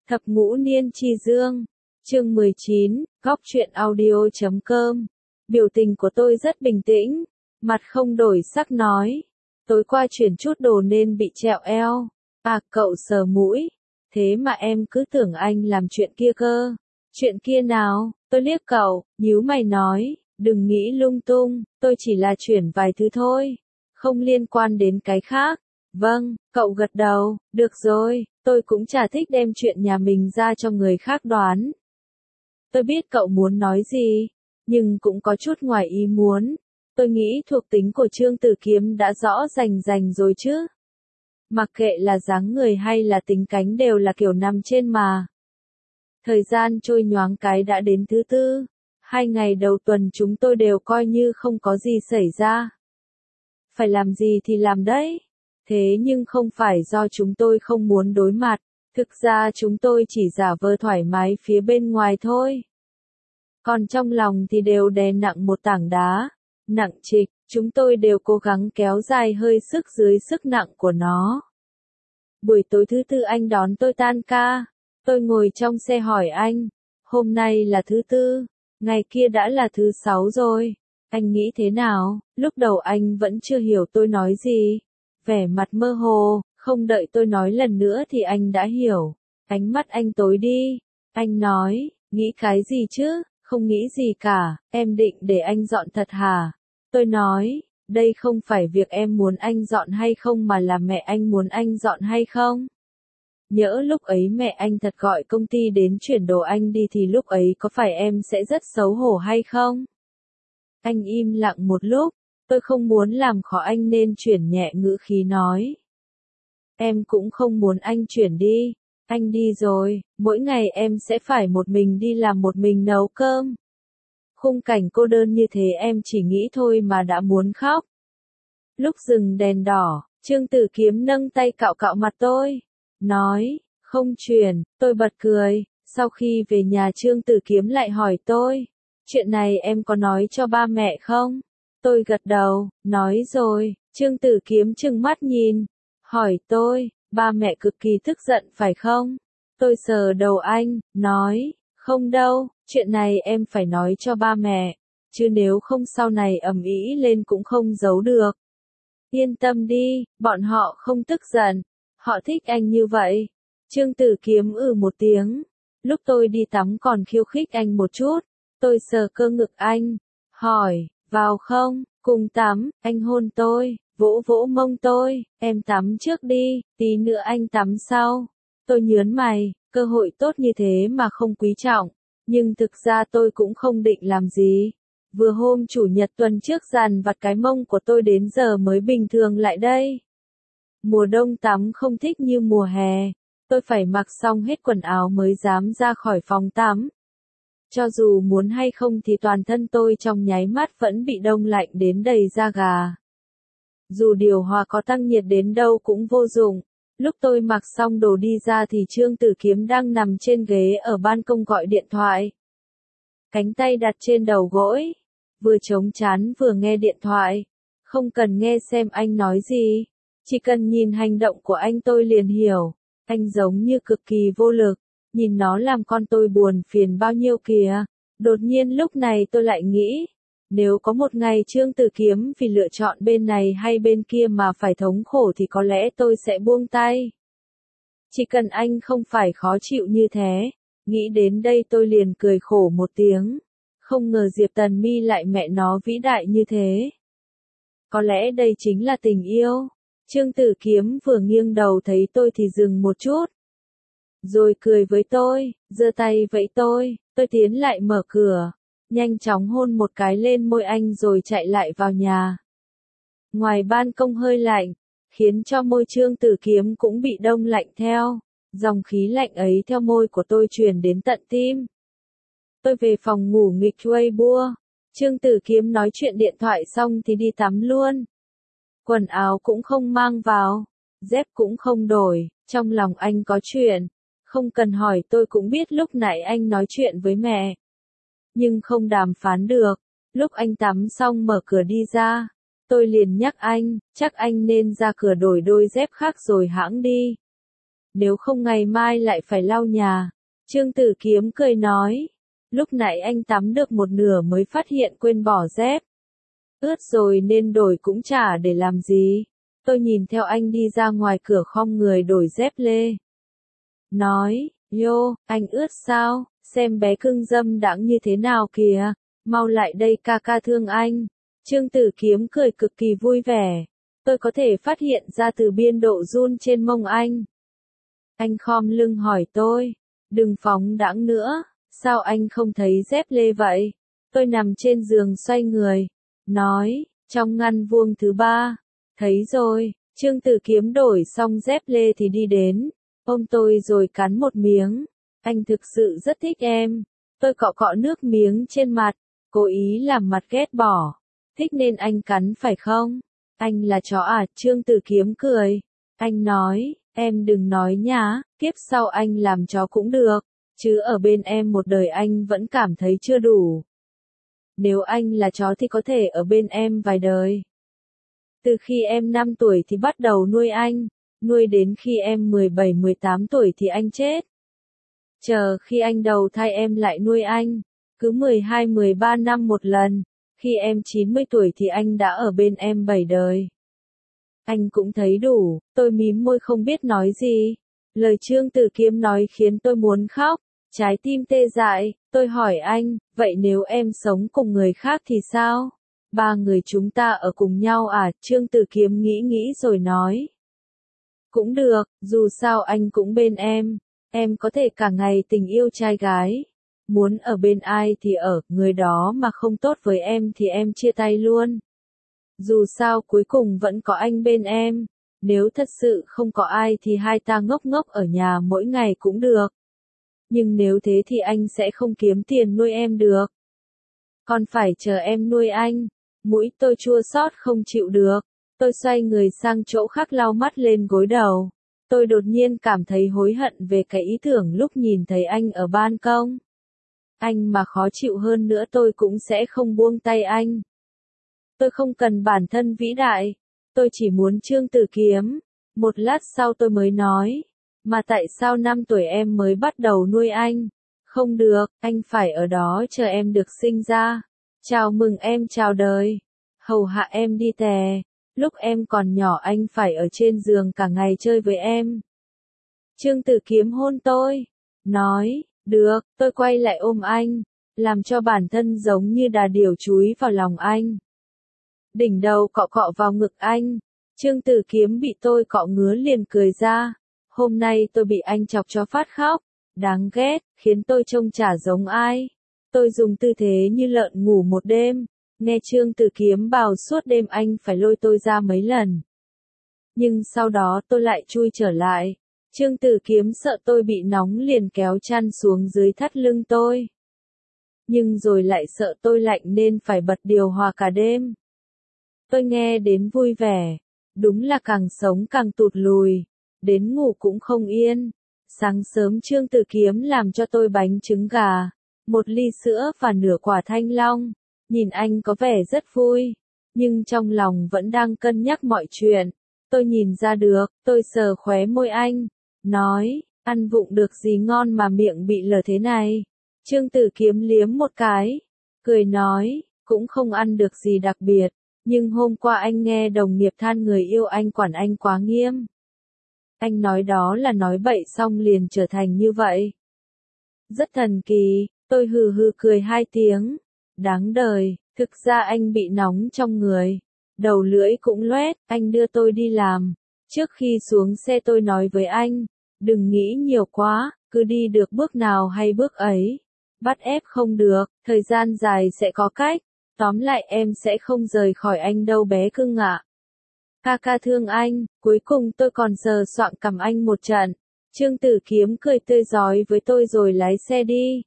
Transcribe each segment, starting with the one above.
Thập ngũ niên chi dương. Chương 19, góc truyện audio.com. Biểu tình của tôi rất bình tĩnh, mặt không đổi sắc nói. Tối qua chuyển chút đồ nên bị trẹo eo. À, cậu sờ mũi. Thế mà em cứ tưởng anh làm chuyện kia cơ. Chuyện kia nào? Tôi liếc cậu, nhíu mày nói. Đừng nghĩ lung tung, tôi chỉ là chuyển vài thứ thôi. Không liên quan đến cái khác. Vâng, cậu gật đầu. Được rồi, tôi cũng chả thích đem chuyện nhà mình ra cho người khác đoán. Tôi biết cậu muốn nói gì, nhưng cũng có chút ngoài ý muốn. Tôi nghĩ thuộc tính của Trương Tử Kiếm đã rõ rành rồi chứ. Mặc kệ là dáng người hay là tính cánh đều là kiểu nằm trên mà. Thời gian trôi nhoáng cái đã đến thứ tư. 2 ngày đầu tuần chúng tôi đều coi như không có gì xảy ra. Phải làm gì thì làm đấy. Thế nhưng không phải do chúng tôi không muốn đối mặt. Thực ra chúng tôi chỉ giả vờ thoải mái phía bên ngoài thôi. Còn trong lòng thì đều đè nặng một tảng đá. Nặng trịch, chúng tôi đều cố gắng kéo dài hơi sức dưới sức nặng của nó. Buổi tối thứ tư anh đón tôi tan ca. Tôi ngồi trong xe hỏi anh. Hôm nay là thứ tư, ngày kia đã là thứ 6 rồi. Anh nghĩ thế nào? Lúc đầu anh vẫn chưa hiểu tôi nói gì. Vẻ mặt mơ hồ, không đợi tôi nói lần nữa thì anh đã hiểu. Ánh mắt anh tối đi. Anh nói, nghĩ cái gì chứ? Không nghĩ gì cả, em định để anh dọn thật hả? Tôi nói, đây không phải việc em muốn anh dọn hay không mà là mẹ anh muốn anh dọn hay không? Nhỡ lúc ấy mẹ anh thật gọi công ty đến chuyển đồ anh đi thì lúc ấy có phải em sẽ rất xấu hổ hay không? Anh im lặng một lúc, tôi không muốn làm khó anh nên chuyển nhẹ ngữ khí nói. Em cũng không muốn anh chuyển đi. Anh đi rồi, mỗi ngày em sẽ phải một mình đi làm một mình nấu cơm. Khung cảnh cô đơn như thế em chỉ nghĩ thôi mà đã muốn khóc. Lúc dừng đèn đỏ, Trương Tử Kiếm nâng tay cạo cạo mặt tôi. Nói, không chuyển, tôi bật cười. Sau khi về nhà Trương Tử Kiếm lại hỏi tôi. Chuyện này em có nói cho ba mẹ không? Tôi gật đầu, nói rồi. Trương Tử Kiếm trừng mắt nhìn. Hỏi tôi. Ba mẹ cực kỳ tức giận phải không? Tôi sờ đầu anh, nói, không đâu, chuyện này em phải nói cho ba mẹ, chứ nếu không sau này ầm ĩ lên cũng không giấu được. Yên tâm đi, bọn họ không tức giận, họ thích anh như vậy. Trương Tử Kiếm một tiếng, lúc tôi đi tắm còn khiêu khích anh một chút, tôi sờ cơ ngực anh, hỏi, vào không, cùng tắm, anh hôn tôi. Vỗ vỗ mông tôi, em tắm trước đi, tí nữa anh tắm sau. Tôi nhớn mày, cơ hội tốt như thế mà không quý trọng. Nhưng thực ra tôi cũng không định làm gì. Vừa hôm chủ nhật tuần trước dàn vặt cái mông của tôi đến giờ mới bình thường lại đây. Mùa đông tắm không thích như mùa hè. Tôi phải mặc xong hết quần áo mới dám ra khỏi phòng tắm. Cho dù muốn hay không thì toàn thân tôi trong nháy mắt vẫn bị đông lạnh đến đầy da gà. Dù điều hòa có tăng nhiệt đến đâu cũng vô dụng. Lúc tôi mặc xong đồ đi ra thì Trương Tử Kiếm đang nằm trên ghế ở ban công gọi điện thoại. Cánh tay đặt trên đầu gối. Vừa chống trán vừa nghe điện thoại. Không cần nghe xem anh nói gì. Chỉ cần nhìn hành động của anh tôi liền hiểu. Anh giống như cực kỳ vô lực. Nhìn nó làm con tôi buồn phiền bao nhiêu kìa. Đột nhiên lúc này tôi lại nghĩ. Nếu có một ngày Trương Tử Kiếm vì lựa chọn bên này hay bên kia mà phải thống khổ thì có lẽ tôi sẽ buông tay. Chỉ cần anh không phải khó chịu như thế. Nghĩ đến đây tôi liền cười khổ một tiếng. Không ngờ Diệp Tần Mi lại mẹ nó vĩ đại như thế. Có lẽ đây chính là tình yêu. Trương Tử Kiếm vừa nghiêng đầu thấy tôi thì dừng một chút. Rồi cười với tôi, giơ tay vẫy tôi tiến lại mở cửa. Nhanh chóng hôn một cái lên môi anh rồi chạy lại vào nhà. Ngoài ban công hơi lạnh, khiến cho môi Trương Tử Kiếm cũng bị đông lạnh theo. Dòng khí lạnh ấy theo môi của tôi truyền đến tận tim. Tôi về phòng ngủ nghịch Weibo. Trương Tử Kiếm nói chuyện điện thoại xong thì đi tắm luôn. Quần áo cũng không mang vào, dép cũng không đổi, trong lòng anh có chuyện. Không cần hỏi tôi cũng biết lúc nãy anh nói chuyện với mẹ. Nhưng không đàm phán được. Lúc anh tắm xong mở cửa đi ra, tôi liền nhắc anh, chắc anh nên ra cửa đổi đôi dép khác rồi hãng đi. nếu không ngày mai lại phải lau nhà. Trương Tử Kiếm cười nói, lúc nãy anh tắm được một nửa mới phát hiện quên bỏ dép. Ướt rồi nên đổi cũng chả để làm gì. Tôi nhìn theo anh đi ra ngoài cửa khom người đổi dép lê. Nói, Yo, anh ướt sao, xem bé cưng dâm đãng như thế nào kìa, mau lại đây ca ca thương anh. Trương Tử Kiếm cười cực kỳ vui vẻ. Tôi có thể phát hiện ra từ biên độ run trên mông anh. Anh khom lưng hỏi tôi, đừng phóng đãng nữa, sao anh không thấy dép lê vậy? Tôi nằm trên giường xoay người, nói, trong ngăn vuông thứ 3, thấy rồi. Trương Tử Kiếm đổi xong dép lê thì đi đến, ôm tôi rồi cắn một miếng. Anh thực sự rất thích em. Tôi cọ cọ nước miếng trên mặt, cố ý làm mặt ghét bỏ. Thích nên anh cắn phải không? Anh là chó à? Trương Tử Kiếm cười. Anh nói, em đừng nói nhá, kiếp sau anh làm chó cũng được, chứ ở bên em một đời anh vẫn cảm thấy chưa đủ. Nếu anh là chó thì có thể ở bên em vài đời. Từ khi em 5 tuổi thì bắt đầu nuôi anh, nuôi đến khi em 17-18 tuổi thì anh chết. Chờ khi anh đầu thai em lại nuôi anh, cứ 12-13 năm một lần, khi em 90 tuổi thì anh đã ở bên em 7 đời. Anh cũng thấy đủ, tôi mím môi không biết nói gì. Lời Trương Tử Kiếm nói khiến tôi muốn khóc, trái tim tê dại. Tôi hỏi anh, vậy nếu em sống cùng người khác thì sao? 3 người chúng ta ở cùng nhau à? Trương Tử Kiếm nghĩ nghĩ rồi nói. Cũng được, dù sao anh cũng bên em có thể cả ngày tình yêu trai gái. Muốn ở bên ai thì ở, người đó mà không tốt với em thì em chia tay luôn. Dù sao cuối cùng vẫn có anh bên em. Nếu thật sự không có ai thì hai ta ngốc ngốc ở nhà mỗi ngày cũng được. Nhưng nếu thế thì anh sẽ không kiếm tiền nuôi em được. Còn phải chờ em nuôi anh. Mũi tôi chua xót không chịu được. Tôi xoay người sang chỗ khác lau mắt lên gối đầu. Tôi đột nhiên cảm thấy hối hận về cái ý tưởng lúc nhìn thấy anh ở ban công. Anh mà khó chịu hơn nữa tôi cũng sẽ không buông tay anh. Tôi không cần bản thân vĩ đại. Tôi chỉ muốn Trương Tử Kiếm. Một lát sau tôi mới nói. Mà tại sao 5 tuổi em mới bắt đầu nuôi anh? Không được, anh phải ở đó chờ em được sinh ra. Chào mừng em chào đời. Hầu hạ em đi tè. Lúc em còn nhỏ anh phải ở trên giường cả ngày chơi với em. Trương Tử Kiếm hôn tôi. Nói, được, tôi quay lại ôm anh. Làm cho bản thân giống như đà điểu chúi vào lòng anh. Đỉnh đầu cọ cọ vào ngực anh. Trương Tử Kiếm bị tôi cọ ngứa liền cười ra. Hôm nay tôi bị anh chọc cho phát khóc. Đáng ghét, khiến tôi trông chả giống ai. Tôi dùng tư thế như lợn ngủ một đêm. Nghe Trương Tử Kiếm bảo suốt đêm anh phải lôi tôi ra mấy lần. Nhưng sau đó tôi lại chui trở lại. Trương Tử Kiếm sợ tôi bị nóng liền kéo chăn xuống dưới thắt lưng tôi. Nhưng rồi lại sợ tôi lạnh nên phải bật điều hòa cả đêm. Tôi nghe đến vui vẻ. Đúng là càng sống càng tụt lùi. Đến ngủ cũng không yên. Sáng sớm Trương Tử Kiếm làm cho tôi bánh trứng gà, một ly sữa và nửa quả thanh long. Nhìn anh có vẻ rất vui, nhưng trong lòng vẫn đang cân nhắc mọi chuyện. Tôi nhìn ra được, tôi sờ khóe môi anh, nói, ăn vụng được gì ngon mà miệng bị lở thế này. Trương Tử Kiếm liếm một cái, cười nói, cũng không ăn được gì đặc biệt, nhưng hôm qua anh nghe đồng nghiệp than người yêu anh quản anh quá nghiêm. Anh nói đó là nói bậy xong liền trở thành như vậy. Rất thần kỳ, tôi hừ hừ cười 2 tiếng. Đáng đời, thực ra anh bị nóng trong người. Đầu lưỡi cũng loét, anh đưa tôi đi làm. Trước khi xuống xe tôi nói với anh, đừng nghĩ nhiều quá, cứ đi được bước nào hay bước ấy. Bắt ép không được, thời gian dài sẽ có cách. Tóm lại em sẽ không rời khỏi anh đâu bé cưng ạ. Ca ca thương anh, cuối cùng tôi còn sờ soạng cằm anh một trận. Trương Tử Kiếm cười tươi rói với tôi rồi lái xe đi.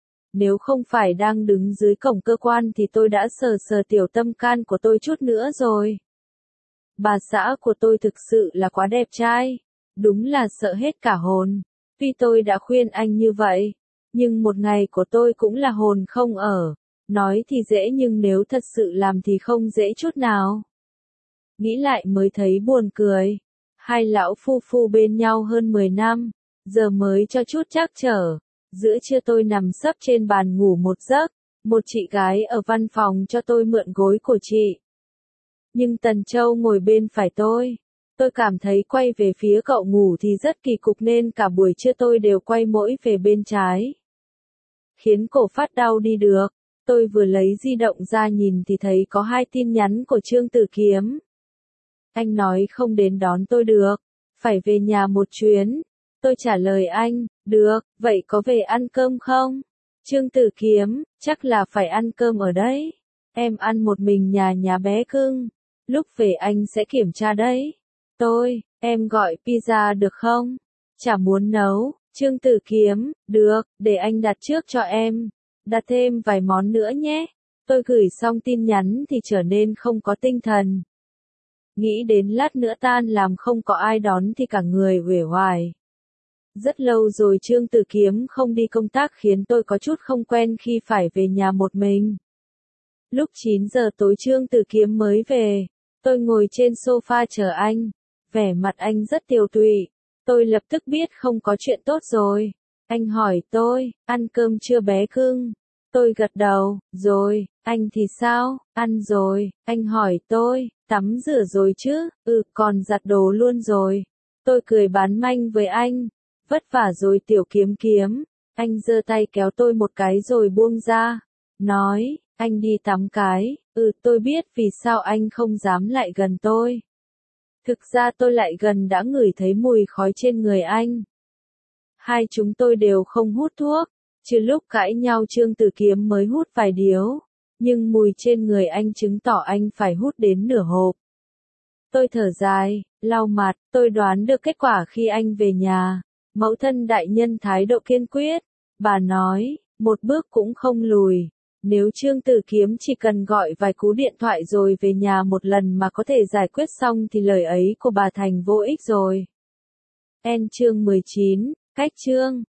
Nếu không phải đang đứng dưới cổng cơ quan thì tôi đã sờ sờ tiểu tâm can của tôi chút nữa rồi. Bà xã của tôi thực sự là quá đẹp trai. Đúng là sợ hết cả hồn. Tuy tôi đã khuyên anh như vậy, nhưng một ngày của tôi cũng là hồn không ở. Nói thì dễ nhưng nếu thật sự làm thì không dễ chút nào. Nghĩ lại mới thấy buồn cười. Hai lão phu phu bên nhau hơn 10 năm, giờ mới cho chút trắc trở. Giữa trưa tôi nằm sấp trên bàn ngủ một giấc, một chị gái ở văn phòng cho tôi mượn gối của chị. Nhưng Tần Châu ngồi bên phải tôi. Tôi cảm thấy quay về phía cậu ngủ thì rất kỳ cục nên cả buổi trưa tôi đều quay mỗi về bên trái. Khiến cổ phát đau đi được. Tôi vừa lấy di động ra nhìn thì thấy có 2 tin nhắn của Trương Tử Kiếm. Anh nói không đến đón tôi được, phải về nhà một chuyến. Tôi trả lời anh, được, vậy có về ăn cơm không? Trương Tử Kiếm, chắc là phải ăn cơm ở đấy. Em ăn một mình nhà bé cưng. Lúc về anh sẽ kiểm tra đấy. Em gọi pizza được không? Chả muốn nấu. Trương Tử Kiếm, được, để anh đặt trước cho em. Đặt thêm vài món nữa nhé. Tôi gửi xong tin nhắn thì trở nên không có tinh thần. Nghĩ đến lát nữa tan làm không có ai đón thì cả người uể oải. Rất lâu rồi Trương Tử Kiếm không đi công tác khiến tôi có chút không quen khi phải về nhà một mình. Lúc 9 giờ tối Trương Tử Kiếm mới về. Tôi ngồi trên sofa chờ anh. Vẻ mặt anh rất tiều tụy. Tôi lập tức biết không có chuyện tốt rồi. Anh hỏi tôi, ăn cơm chưa bé cưng? Tôi gật đầu, rồi, anh thì sao? Ăn rồi. Anh hỏi tôi, tắm rửa rồi chứ? Còn giặt đồ luôn rồi. Tôi cười bán manh với anh. Vất vả rồi Tiểu Kiếm Kiếm. Anh giơ tay kéo tôi một cái rồi buông ra. Nói, anh đi tắm cái. Tôi biết vì sao anh không dám lại gần tôi. Thực ra tôi lại gần đã ngửi thấy mùi khói trên người anh. Hai chúng tôi đều không hút thuốc. Trừ lúc cãi nhau Trương Tử Kiếm mới hút vài điếu. Nhưng mùi trên người anh chứng tỏ anh phải hút đến nửa hộp. Tôi thở dài, lau mặt, tôi đoán được kết quả khi anh về nhà. Mẫu thân đại nhân thái độ kiên quyết. Bà nói, một bước cũng không lùi. Nếu Trương Tử Kiếm chỉ cần gọi vài cú điện thoại rồi về nhà một lần mà có thể giải quyết xong thì lời ấy của bà thành vô ích rồi. Chương 19, cách chương.